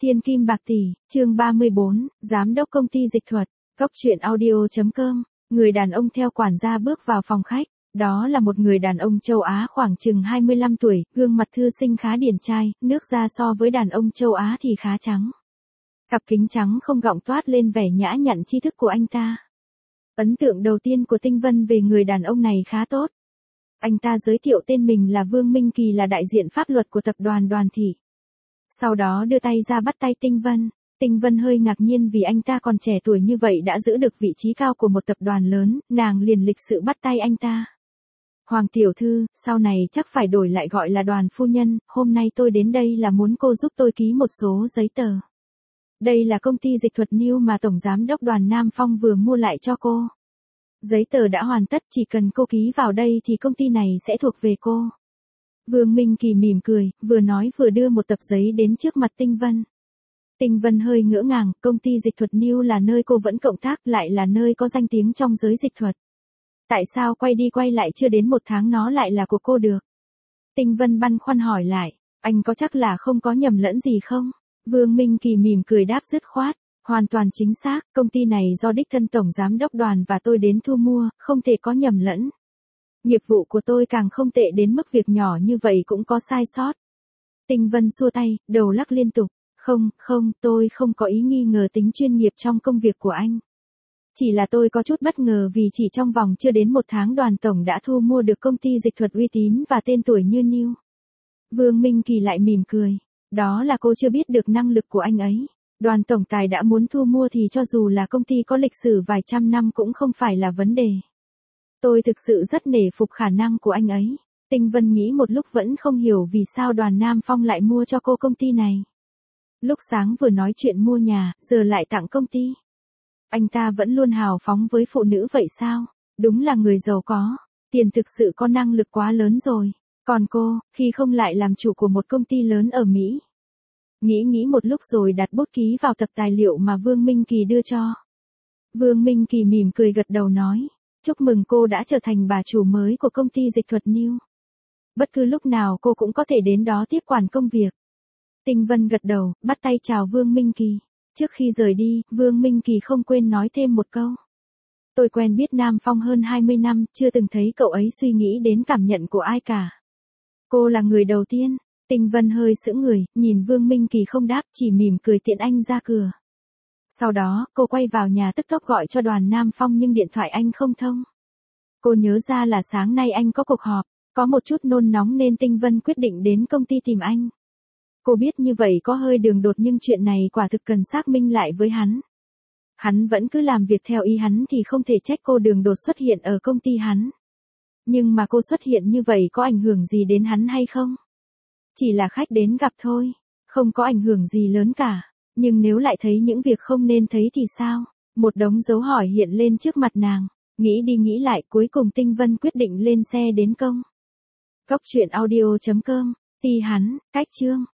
Thiên kim bạc tỷ, chương 34, giám đốc công ty dịch thuật, Cốc truyện audio.com. Người đàn ông theo quản gia bước vào phòng khách. Đó là một người đàn ông châu Á khoảng chừng 25 tuổi, gương mặt thư sinh khá điển trai, nước da so với đàn ông châu Á thì khá trắng. Cặp kính trắng không gọng toát lên vẻ nhã nhặn tri thức của anh ta. Ấn tượng đầu tiên của Tinh Vân về người đàn ông này khá tốt. Anh ta giới thiệu tên mình là Vương Minh Kỳ, là đại diện pháp luật của tập đoàn Đoàn Thị. Sau đó đưa tay ra bắt tay Tinh Vân. Tinh Vân hơi ngạc nhiên vì anh ta còn trẻ tuổi như vậy đã giữ được vị trí cao của một tập đoàn lớn, nàng liền lịch sự bắt tay anh ta. Hoàng tiểu thư, sau này chắc phải đổi lại gọi là Đoàn phu nhân, hôm nay tôi đến đây là muốn cô giúp tôi ký một số giấy tờ. Đây là công ty dịch thuật New mà Tổng Giám đốc Đoàn Nam Phong vừa mua lại cho cô. Giấy tờ đã hoàn tất, chỉ cần cô ký vào đây thì công ty này sẽ thuộc về cô. Vương Minh Kỳ mỉm cười, vừa nói vừa đưa một tập giấy đến trước mặt Tinh Vân. Tinh Vân hơi ngỡ ngàng, công ty dịch thuật New là nơi cô vẫn cộng tác, lại là nơi có danh tiếng trong giới dịch thuật. Tại sao quay đi quay lại chưa đến 1 tháng nó lại là của cô được? Tinh Vân băn khoăn hỏi lại, anh có chắc là không có nhầm lẫn gì không? Vương Minh Kỳ mỉm cười đáp dứt khoát, hoàn toàn chính xác, công ty này do đích thân Tổng Giám đốc Đoàn và tôi đến thu mua, không thể có nhầm lẫn. Nghiệp vụ của tôi càng không tệ đến mức việc nhỏ như vậy cũng có sai sót. Tinh Vân xua tay, đầu lắc liên tục, không, tôi không có ý nghi ngờ tính chuyên nghiệp trong công việc của anh. Chỉ là tôi có chút bất ngờ vì chỉ trong vòng chưa đến 1 tháng Đoàn Tổng đã thu mua được công ty dịch thuật uy tín và tên tuổi như New. Vương Minh Kỳ lại mỉm cười, đó là cô chưa biết được năng lực của anh ấy. Đoàn Tổng Tài đã muốn thu mua thì cho dù là công ty có lịch sử vài trăm năm cũng không phải là vấn đề. Tôi thực sự rất nể phục khả năng của anh ấy. Tinh Vân nghĩ một lúc vẫn không hiểu vì sao Đoàn Nam Phong lại mua cho cô công ty này. Lúc sáng vừa nói chuyện mua nhà, giờ lại tặng công ty. Anh ta vẫn luôn hào phóng với phụ nữ vậy sao? Đúng là người giàu có. Tiền thực sự có năng lực quá lớn rồi. Còn cô, khi không lại làm chủ của một công ty lớn ở Mỹ. Nghĩ một lúc rồi đặt bút ký vào tập tài liệu mà Vương Minh Kỳ đưa cho. Vương Minh Kỳ mỉm cười gật đầu nói, chúc mừng cô đã trở thành bà chủ mới của công ty dịch thuật New. Bất cứ lúc nào cô cũng có thể đến đó tiếp quản công việc. Tinh Vân gật đầu, bắt tay chào Vương Minh Kỳ. Trước khi rời đi, Vương Minh Kỳ không quên nói thêm một câu. Tôi quen biết Nam Phong hơn 20 năm, chưa từng thấy cậu ấy suy nghĩ đến cảm nhận của ai cả. Cô là người đầu tiên. Tinh Vân hơi sững người, nhìn Vương Minh Kỳ không đáp, chỉ mỉm cười tiễn anh ra cửa. Sau đó, cô quay vào nhà tức tốc gọi cho Đoàn Nam Phong nhưng điện thoại anh không thông. Cô nhớ ra là sáng nay anh có cuộc họp, có một chút nôn nóng nên Tinh Vân quyết định đến công ty tìm anh. Cô biết như vậy có hơi đường đột nhưng chuyện này quả thực cần xác minh lại với hắn. Hắn vẫn cứ làm việc theo ý hắn thì không thể trách cô đường đột xuất hiện ở công ty hắn. Nhưng mà cô xuất hiện như vậy có ảnh hưởng gì đến hắn hay không? Chỉ là khách đến gặp thôi, không có ảnh hưởng gì lớn cả. Nhưng nếu lại thấy những việc không nên thấy thì sao? Một đống dấu hỏi hiện lên trước mặt nàng. Nghĩ đi nghĩ lại cuối cùng Tinh Vân quyết định lên xe đến công. Cốc truyện audio.com. Ti hắn, cách chương.